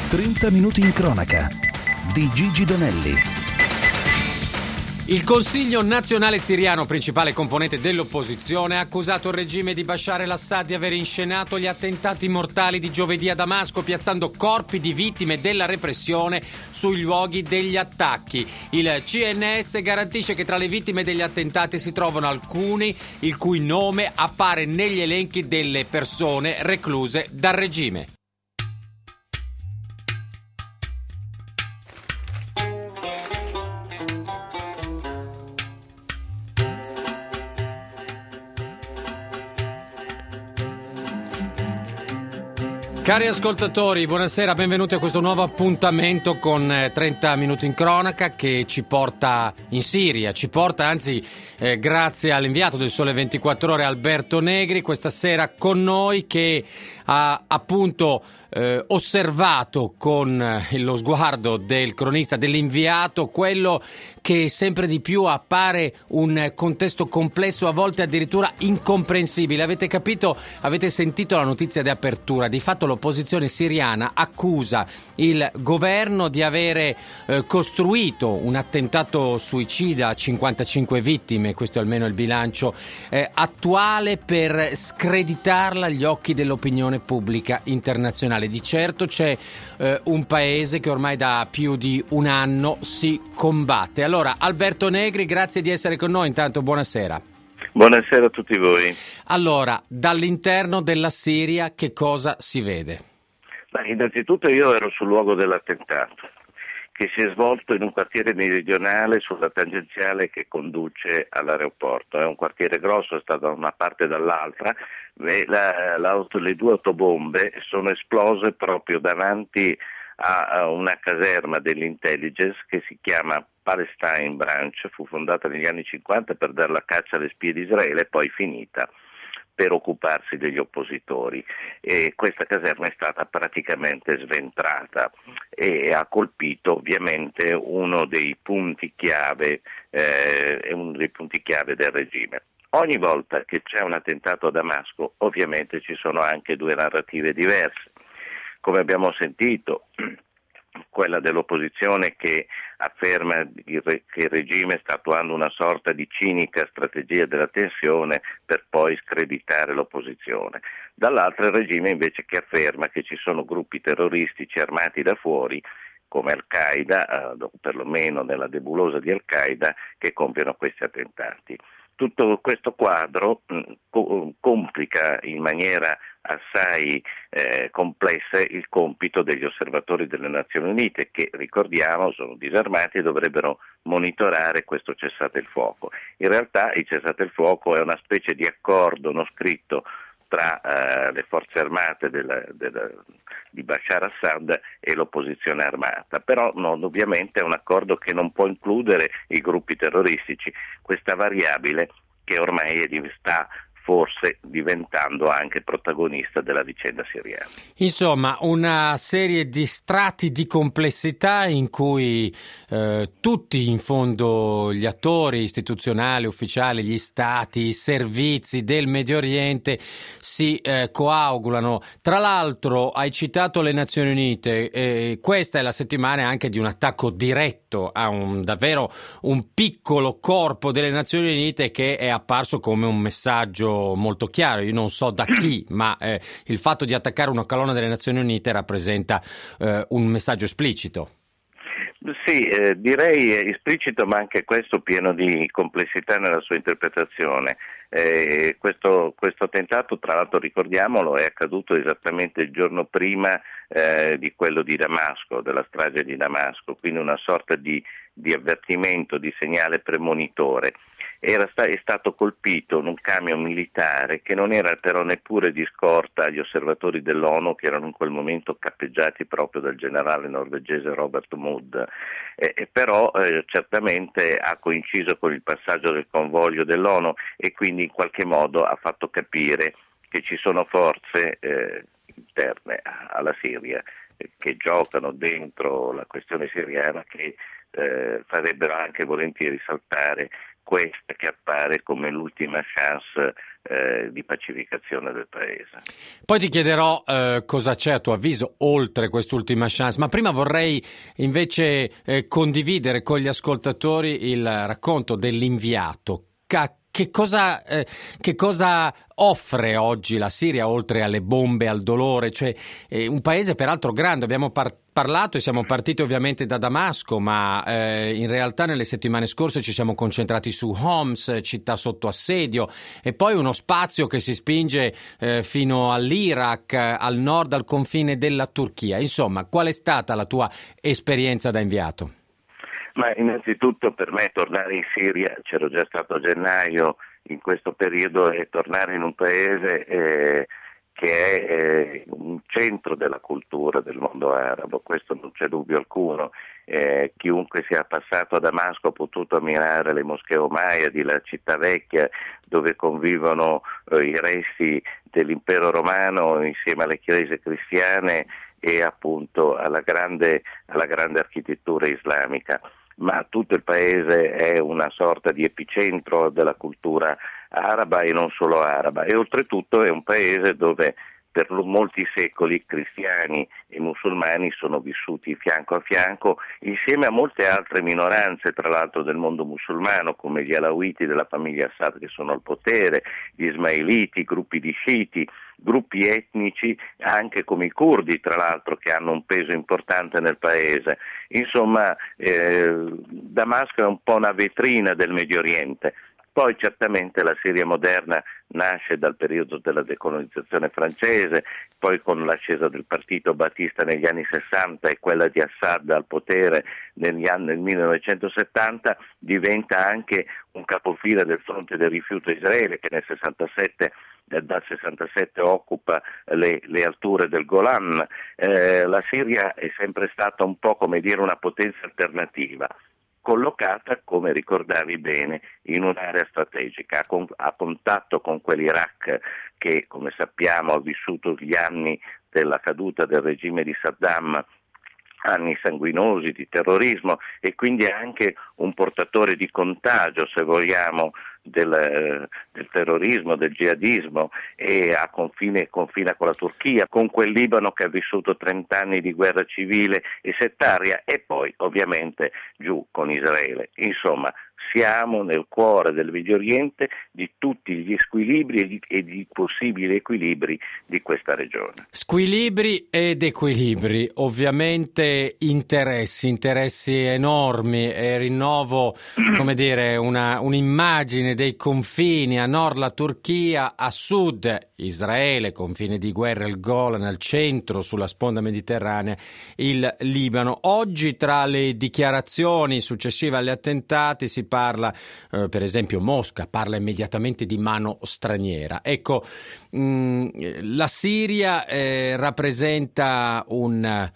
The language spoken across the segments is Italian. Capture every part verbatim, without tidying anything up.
trenta minuti in cronaca di Gigi Donelli. Il Consiglio nazionale siriano, principale componente dell'opposizione, ha accusato il regime di Bashar al-Assad di aver inscenato gli attentati mortali di giovedì a Damasco, piazzando corpi di vittime della repressione sui luoghi degli attacchi. Il C N S garantisce che tra le vittime degli attentati si trovano alcuni il cui nome appare negli elenchi delle persone recluse dal regime. Cari ascoltatori, buonasera, benvenuti a questo nuovo appuntamento con eh, trenta minuti in cronaca che ci porta in Siria, ci porta anzi eh, grazie all'inviato del Sole ventiquattro Ore Alberto Negri questa sera con noi, che ha appunto eh, osservato con eh, lo sguardo del cronista, dell'inviato, quello che sempre di più appare un contesto complesso, a volte addirittura incomprensibile. Avete capito, avete sentito la notizia di apertura. Di fatto l'opposizione siriana accusa il governo di avere eh, costruito un attentato suicida a cinquantacinque vittime, questo è almeno il bilancio eh, attuale, per screditarla agli occhi dell'opinione pubblica internazionale. Di certo c'è eh, un paese che ormai da più di un anno si combatte. Allora, Alberto Negri, grazie di essere con noi, intanto buonasera. Buonasera a tutti voi. Allora, dall'interno della Siria che cosa si vede? Ma innanzitutto io ero sul luogo dell'attentato, che si è svolto in un quartiere meridionale sulla tangenziale che conduce all'aeroporto. È un quartiere grosso, è stato da una parte e dall'altra. La, la, le due autobombe sono esplose proprio davanti a una caserma dell'intelligence che si chiama Palestine Branch, fu fondata negli anni cinquanta per dare la caccia alle spie di Israele e poi finita per occuparsi degli oppositori, e questa caserma è stata praticamente sventrata e ha colpito ovviamente uno dei punti chiave, eh, uno dei punti chiave del regime. Ogni volta che c'è un attentato a Damasco ovviamente ci sono anche due narrative diverse. Come abbiamo sentito, quella dell'opposizione che afferma che il regime sta attuando una sorta di cinica strategia della tensione per poi screditare l'opposizione. Dall'altra il regime invece che afferma che ci sono gruppi terroristici armati da fuori, come Al-Qaeda, eh, perlomeno nella nebulosa di Al-Qaeda, che compiono questi attentati. Tutto questo quadro mh, co- complica in maniera assai eh, complessa il compito degli osservatori delle Nazioni Unite, che ricordiamo sono disarmati e dovrebbero monitorare questo cessate il fuoco. In realtà il cessate il fuoco è una specie di accordo non scritto tra eh, le forze armate della, della, di Bashar al-Assad e l'opposizione armata, però non, ovviamente è un accordo che non può includere i gruppi terroristici, questa variabile che ormai sta forse diventando anche protagonista della vicenda siriana. Insomma, una serie di strati di complessità in cui eh, tutti, in fondo, gli attori istituzionali, ufficiali, gli stati, i servizi del Medio Oriente si eh, coagulano. Tra l'altro, hai citato le Nazioni Unite, eh, questa è la settimana anche di un attacco diretto a un davvero un piccolo corpo delle Nazioni Unite che è apparso come un messaggio molto chiaro. Io non so da chi, ma eh, il fatto di attaccare una colonna delle Nazioni Unite rappresenta eh, un messaggio esplicito. Sì, eh, direi esplicito, ma anche questo pieno di complessità nella sua interpretazione. Eh, questo, questo attentato, tra l'altro ricordiamolo, è accaduto esattamente il giorno prima eh, di quello di Damasco, della strage di Damasco, quindi una sorta di, di avvertimento, di segnale premonitore. Era sta- è stato colpito un camion militare che non era però neppure di scorta agli osservatori dell'ONU, che erano in quel momento cappeggiati proprio dal generale norvegese Robert Mood, eh, eh, però eh, certamente ha coinciso con il passaggio del convoglio dell'ONU e quindi in qualche modo ha fatto capire che ci sono forze eh, interne alla Siria eh, che giocano dentro la questione siriana, che eh, farebbero anche volentieri saltare questa che appare come l'ultima chance eh, di pacificazione del paese. Poi ti chiederò eh, cosa c'è a tuo avviso oltre quest'ultima chance, ma prima vorrei invece eh, condividere con gli ascoltatori il racconto dell'inviato. Ca- Che cosa, eh, che cosa offre oggi la Siria oltre alle bombe, al dolore? Cioè, eh, un paese peraltro grande, abbiamo par- parlato e siamo partiti ovviamente da Damasco, ma eh, in realtà nelle settimane scorse ci siamo concentrati su Homs, città sotto assedio, e poi uno spazio che si spinge eh, fino all'Iraq, al nord, al confine della Turchia. Insomma, qual è stata la tua esperienza da inviato? Ma innanzitutto per me tornare in Siria, c'ero già stato a gennaio in questo periodo, e tornare in un paese eh, che è eh, un centro della cultura del mondo arabo, questo non c'è dubbio alcuno. Eh, chiunque sia passato a Damasco ha potuto ammirare le moschee Omayyadi, la città vecchia dove convivono eh, i resti dell'impero romano insieme alle chiese cristiane e appunto alla grande, alla grande architettura islamica. Ma tutto il paese è una sorta di epicentro della cultura araba e non solo araba, e oltretutto è un paese dove per molti secoli cristiani e musulmani sono vissuti fianco a fianco insieme a molte altre minoranze, tra l'altro del mondo musulmano, come gli alawiti della famiglia Assad che sono al potere, gli ismailiti, gruppi di sciiti, gruppi etnici anche come i curdi, tra l'altro, che hanno un peso importante nel paese. Insomma, eh, Damasco è un po' una vetrina del Medio Oriente. Poi certamente la Siria moderna nasce dal periodo della decolonizzazione francese, poi con l'ascesa del partito Battista negli anni sessanta e quella di Assad al potere negli anni nel millenovecentosettanta, diventa anche un capofila del fronte del rifiuto Israele, che nel sessantasette dal sessantasette occupa le, le alture del Golan. Eh, la Siria è sempre stata un po' come dire una potenza alternativa, collocata, come ricordavi bene, in un'area strategica, a, con, a contatto con quell'Iraq che, come sappiamo, ha vissuto gli anni della caduta del regime di Saddam, anni sanguinosi di terrorismo, e quindi è anche un portatore di contagio, se vogliamo, del, del terrorismo, del jihadismo, e a confine, confina con la Turchia, con quel Libano che ha vissuto trent'anni di guerra civile e settaria, e poi ovviamente giù con Israele. Insomma, siamo nel cuore del Medio Oriente, di tutti gli squilibri e di, e di possibili equilibri di questa regione. Squilibri ed equilibri, ovviamente interessi, interessi enormi, e rinnovo, come dire, una, un'immagine dei confini: a nord la Turchia, a sud Israele, confine di guerra, il Golan, al centro, sulla sponda mediterranea, il Libano. Oggi, tra le dichiarazioni successive agli attentati, si parla, eh, per esempio Mosca parla immediatamente di mano straniera. Ecco, mh, la Siria eh, rappresenta un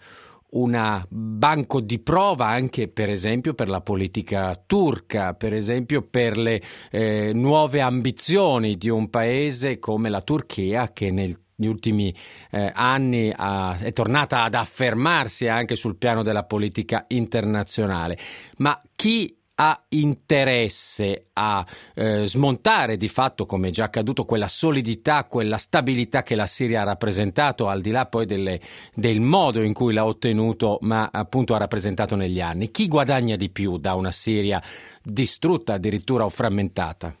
una banco di prova anche, per esempio, per la politica turca, per esempio per le eh, nuove ambizioni di un paese come la Turchia, che negli ultimi eh, anni ha, è tornata ad affermarsi anche sul piano della politica internazionale. Ma chi ha interesse a eh, smontare di fatto, come è già accaduto, quella solidità, quella stabilità che la Siria ha rappresentato, al di là poi delle, del modo in cui l'ha ottenuto, ma appunto ha rappresentato negli anni? Chi guadagna di più da una Siria distrutta addirittura o frammentata?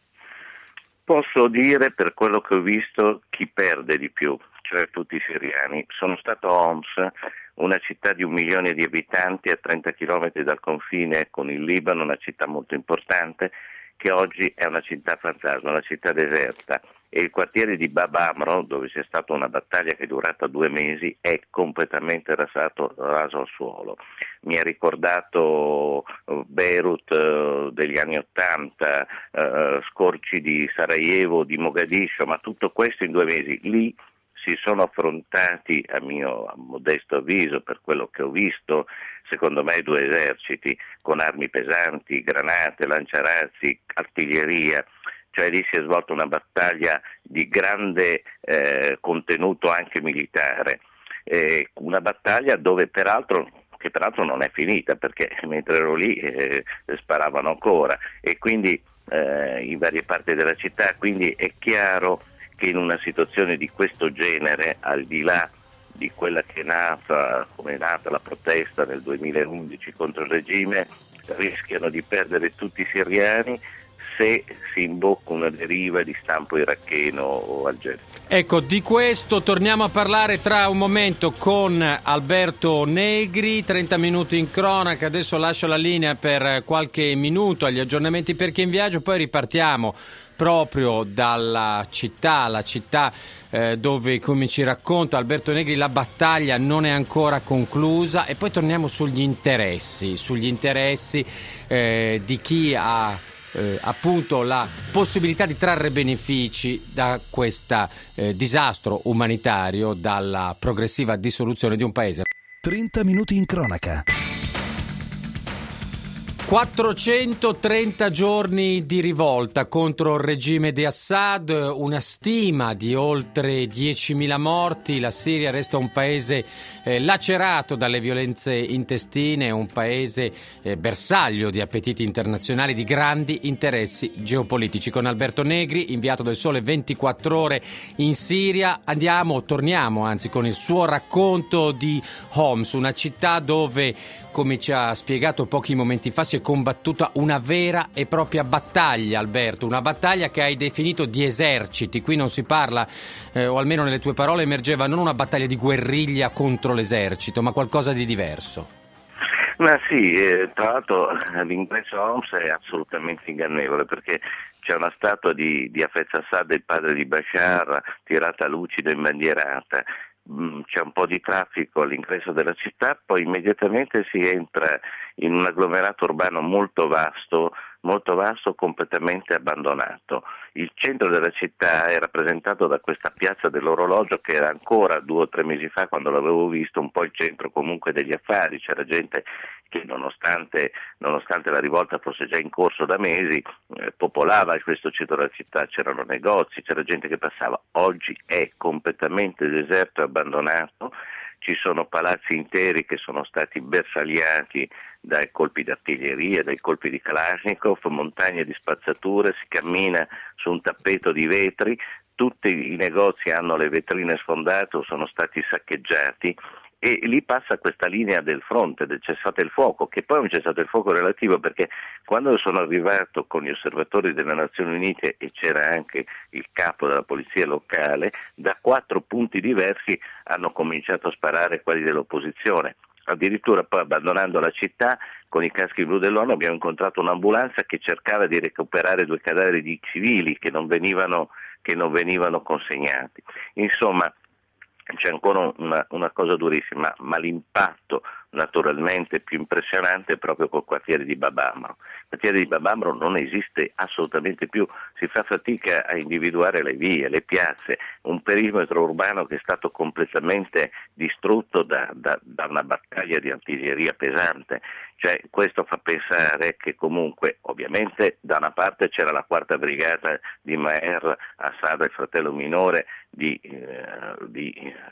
Posso dire, per quello che ho visto, chi perde di più, cioè tutti i siriani. Sono stato a Homs, una città di un milione di abitanti a trenta chilometri dal confine con il Libano, una città molto importante, che oggi è una città fantasma, una città deserta, e il quartiere di Bab Amro, dove c'è stata una battaglia che è durata due mesi, è completamente rasato, raso al suolo. Mi ha ricordato Beirut uh, degli anni Ottanta, uh, scorci di Sarajevo, di Mogadiscio, ma tutto questo in due mesi. Lì si sono affrontati, a mio modesto avviso, per quello che ho visto, secondo me due eserciti con armi pesanti, granate, lanciarazzi, artiglieria. Cioè lì si è svolta una battaglia di grande eh, contenuto anche militare, eh, una battaglia dove peraltro che peraltro non è finita, perché mentre ero lì eh, sparavano ancora, e quindi eh, in varie parti della città, quindi è chiaro che in una situazione di questo genere, al di là di quella che è nata, come è nata la protesta nel duemilaundici contro il regime, rischiano di perdere tutti i siriani se si imbocca una deriva di stampo iracheno o algerino. Ecco, di questo torniamo a parlare tra un momento con Alberto Negri, trenta minuti in cronaca, adesso lascio la linea per qualche minuto agli aggiornamenti per chi è in viaggio, poi ripartiamo proprio dalla città, la città eh, dove, come ci racconta Alberto Negri, la battaglia non è ancora conclusa, e poi torniamo sugli interessi, sugli interessi eh, di chi ha Eh, appunto la possibilità di trarre benefici da questo eh, disastro umanitario, dalla progressiva dissoluzione di un paese. trenta minuti in cronaca. quattrocentotrenta giorni di rivolta contro il regime di Assad, una stima di oltre diecimila morti. La Siria resta un paese eh, lacerato dalle violenze intestine, un paese eh, bersaglio di appetiti internazionali, di grandi interessi geopolitici. Con Alberto Negri, inviato del Sole ventiquattro Ore in Siria, andiamo, torniamo anzi con il suo racconto di Homs, una città dove, come ci ha spiegato pochi momenti fa, si è combattuta una vera e propria battaglia, Alberto, una battaglia che hai definito di eserciti. Qui non si parla, eh, o almeno nelle tue parole emergeva, non una battaglia di guerriglia contro l'esercito, ma qualcosa di diverso. Ma sì, eh, tra l'altro l'ingresso a Homs è assolutamente ingannevole, perché c'è una statua di, di Hafez Assad, il padre di Bashar, tirata lucido e imbandierata. C'è un po' di traffico all'ingresso della città, poi immediatamente si entra in un agglomerato urbano molto vasto, molto vasto, completamente abbandonato. Il centro della città è rappresentato da questa piazza dell'orologio, che era ancora due o tre mesi fa, quando l'avevo visto, un po' il centro comunque degli affari. C'era gente che nonostante, nonostante la rivolta fosse già in corso da mesi, eh, popolava questo centro della città, c'erano negozi, c'era gente che passava. Oggi è completamente deserto e abbandonato, ci sono palazzi interi che sono stati bersagliati dai colpi d'artiglieria, dai colpi di Kalashnikov, montagne di spazzature, si cammina su un tappeto di vetri, tutti i negozi hanno le vetrine sfondate o sono stati saccheggiati, e lì passa questa linea del fronte, del cessate il fuoco, che poi è un cessate il fuoco relativo, perché quando sono arrivato con gli osservatori delle Nazioni Unite, e c'era anche il capo della polizia locale, da quattro punti diversi hanno cominciato a sparare quelli dell'opposizione. Addirittura poi, abbandonando la città, con i caschi blu dell'ONU abbiamo incontrato un'ambulanza che cercava di recuperare due cadaveri di civili che non venivano, che non venivano consegnati. Insomma, c'è ancora una, una cosa durissima, ma l'impatto naturalmente più impressionante è proprio col quartiere di Bab Amro. Il quartiere di Bab Amro non esiste assolutamente più, si fa fatica a individuare le vie, le piazze, un perimetro urbano che è stato completamente distrutto da, da, da una battaglia di artiglieria pesante. Cioè, questo fa pensare che comunque, ovviamente, da una parte c'era la quarta brigata di Maher Assad, il fratello minore di, eh, di,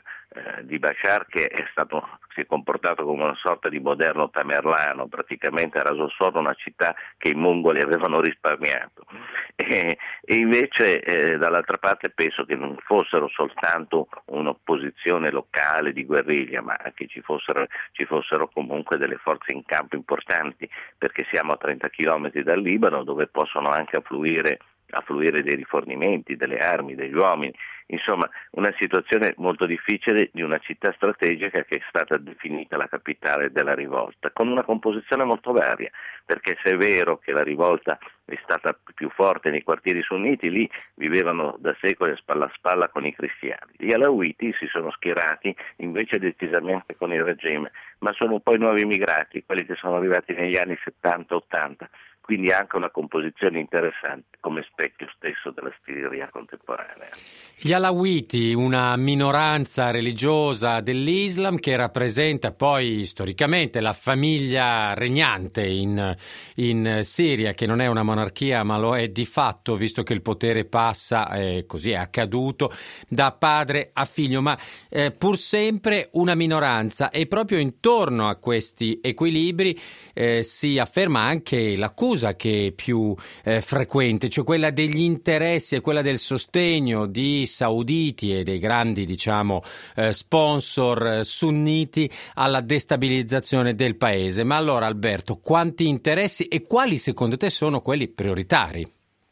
eh, di Bashar, che è stato, si è comportato come una sorta di moderno Tamerlano, praticamente ha raso solo una città che i mongoli avevano risparmiato. E, e invece eh, dall'altra parte penso che non fossero soltanto un'opposizione locale di guerriglia, ma che ci fossero, ci fossero comunque delle forze in campo importanti, perché siamo a trenta chilometri dal Libano, dove possono anche affluire affluire dei rifornimenti, delle armi, degli uomini, insomma una situazione molto difficile di una città strategica che è stata definita la capitale della rivolta, con una composizione molto varia, perché se è vero che la rivolta è stata più forte nei quartieri sunniti, lì vivevano da secoli spalla a spalla con i cristiani. Gli alawiti si sono schierati invece decisamente con il regime, ma sono poi nuovi immigrati, quelli che sono arrivati negli anni settanta ottanta, quindi anche una composizione interessante come specchio stesso della Siria contemporanea. Gli alawiti, una minoranza religiosa dell'Islam che rappresenta poi storicamente la famiglia regnante in, in Siria, che non è una monarchia ma lo è di fatto, visto che il potere passa, eh, così è accaduto, da padre a figlio, ma eh, pur sempre una minoranza, e proprio intorno a questi equilibri eh, si afferma anche l'acuto diffusa che più eh, frequente, cioè quella degli interessi e quella del sostegno di sauditi e dei grandi, diciamo, eh, sponsor eh, sunniti alla destabilizzazione del paese. Ma allora, Alberto, quanti interessi e quali secondo te sono quelli prioritari?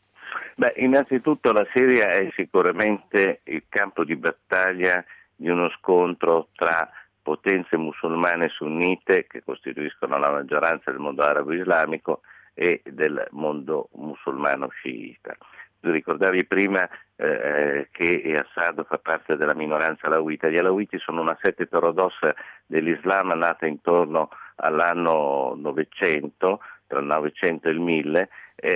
Beh, innanzitutto la Siria è sicuramente il campo di battaglia di uno scontro tra potenze musulmane sunnite che costituiscono la maggioranza del mondo arabo islamico e del mondo musulmano sciita. Tu ricordavi prima eh, che Assad fa parte della minoranza alawita. Gli alawiti sono una setta eterodossa dell'Islam nata intorno all'anno novecento, tra il novecento e il mille,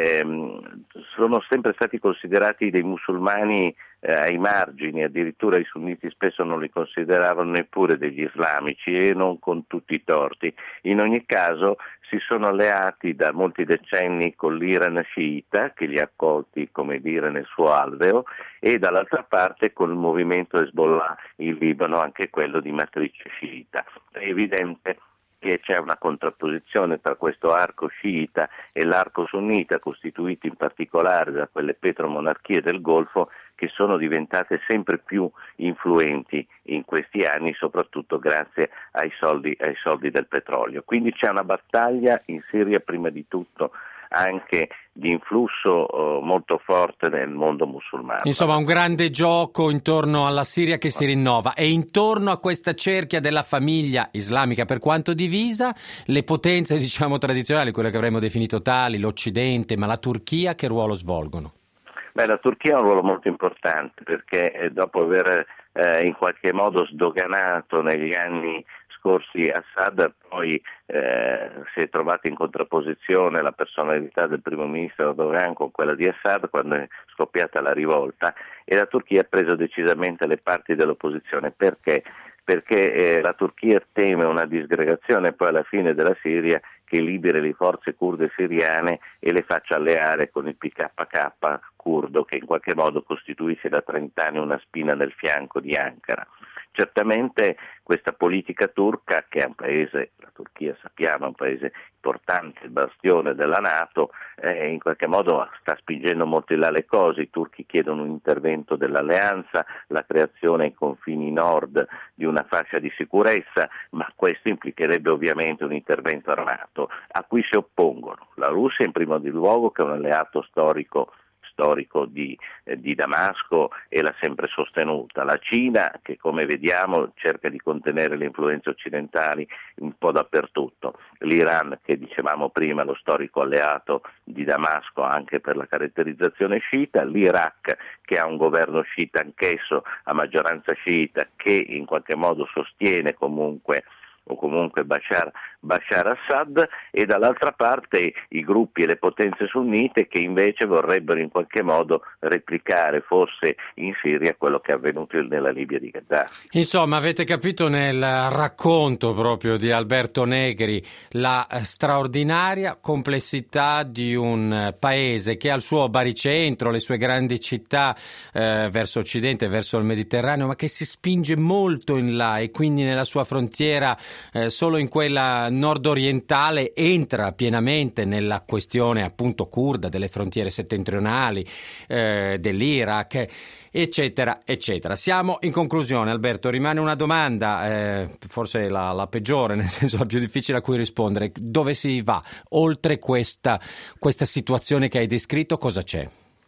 ehm, sono sempre stati considerati dei musulmani eh, ai margini, addirittura i sunniti spesso non li consideravano neppure degli islamici e non con tutti i torti. In ogni caso si sono alleati da molti decenni con l'Iran sciita, che li ha accolti, come dire, nel suo alveo, e dall'altra parte con il movimento Hezbollah in Libano, anche quello di matrice sciita. È evidente che c'è una contrapposizione tra questo arco sciita e l'arco sunnita, costituiti in particolare da quelle petromonarchie del Golfo che sono diventate sempre più influenti in questi anni, soprattutto grazie ai soldi, ai soldi del petrolio. Quindi c'è una battaglia in Siria prima di tutto anche di influsso eh, molto forte nel mondo musulmano. Insomma, un grande gioco intorno alla Siria che si rinnova, e intorno a questa cerchia della famiglia islamica, per quanto divisa, le potenze, diciamo, tradizionali, quelle che avremmo definito tali, l'Occidente, ma la Turchia, che ruolo svolgono? Beh, la Turchia ha un ruolo molto importante perché eh, dopo aver eh, in qualche modo sdoganato negli anni scorsi Assad, poi eh, si è trovata in contrapposizione la personalità del primo ministro Erdogan con quella di Assad quando è scoppiata la rivolta, e la Turchia ha preso decisamente le parti dell'opposizione. Perché? Perché eh, la Turchia teme una disgregazione poi alla fine della Siria che liberi le forze kurde siriane e le faccia alleare con il P K K curdo, che in qualche modo costituisce da trent'anni una spina nel fianco di Ankara. Certamente questa politica turca, che è un paese, la Turchia sappiamo, è un paese importante, il bastione della NATO, eh, in qualche modo sta spingendo molto in là le cose. I turchi chiedono un intervento dell'alleanza, la creazione ai confini nord di una fascia di sicurezza, ma questo implicherebbe ovviamente un intervento armato a cui si oppongono la Russia in primo luogo, che è un alleato storico storico di, eh, di Damasco e l'ha sempre sostenuta, la Cina, che come vediamo cerca di contenere le influenze occidentali un po' dappertutto, l'Iran, che dicevamo prima lo storico alleato di Damasco anche per la caratterizzazione sciita, l'Iraq, che ha un governo sciita anch'esso a maggioranza sciita, che in qualche modo sostiene comunque o comunque Bashar, Bashar Assad, e dall'altra parte i gruppi e le potenze sunnite che invece vorrebbero in qualche modo replicare forse in Siria quello che è avvenuto nella Libia di Gheddafi. Insomma, avete capito nel racconto proprio di Alberto Negri la straordinaria complessità di un paese che ha il suo baricentro, le sue grandi città eh, verso occidente, verso il Mediterraneo, ma che si spinge molto in là e quindi nella sua frontiera Eh, solo in quella nord-orientale entra pienamente nella questione appunto curda, delle frontiere settentrionali, eh, dell'Iraq, eccetera, eccetera. Siamo in conclusione, Alberto, rimane una domanda, eh, forse la, la peggiore, nel senso la più difficile a cui rispondere. Dove si va? Oltre questa, questa situazione che hai descritto, cosa c'è?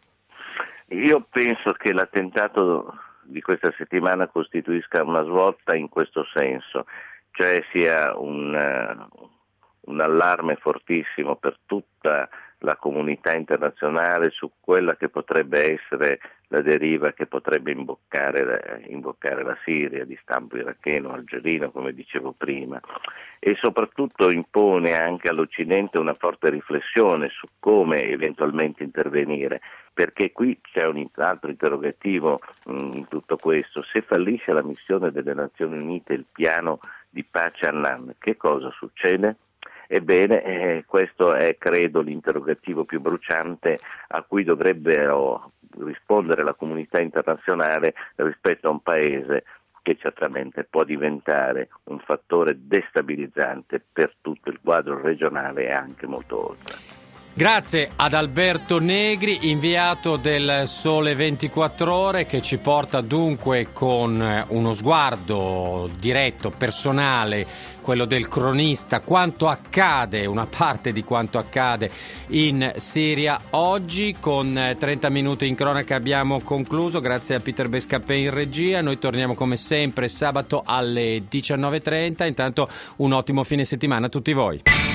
Io penso che l'attentato di questa settimana costituisca una svolta in questo senso, cioè sia un, uh, un allarme fortissimo per tutta la comunità internazionale su quella che potrebbe essere la deriva che potrebbe imboccare, imboccare la Siria di stampo iracheno, algerino, come dicevo prima, e soprattutto impone anche all'Occidente una forte riflessione su come eventualmente intervenire, perché qui c'è un altro interrogativo mh, in tutto questo: se fallisce la missione delle Nazioni Unite, il piano di pace Annan, che cosa succede? Ebbene, eh, questo è credo l'interrogativo più bruciante a cui dovrebbero rispondere la comunità internazionale rispetto a un paese che certamente può diventare un fattore destabilizzante per tutto il quadro regionale e anche molto oltre. Grazie ad Alberto Negri, inviato del Sole ventiquattro Ore, che ci porta dunque con uno sguardo diretto, personale, quello del cronista, quanto accade, una parte di quanto accade in Siria oggi. Con trenta minuti in cronaca abbiamo concluso, grazie a Peter Bescapè in regia. Noi torniamo come sempre sabato alle diciannove e trenta. Intanto un ottimo fine settimana a tutti voi.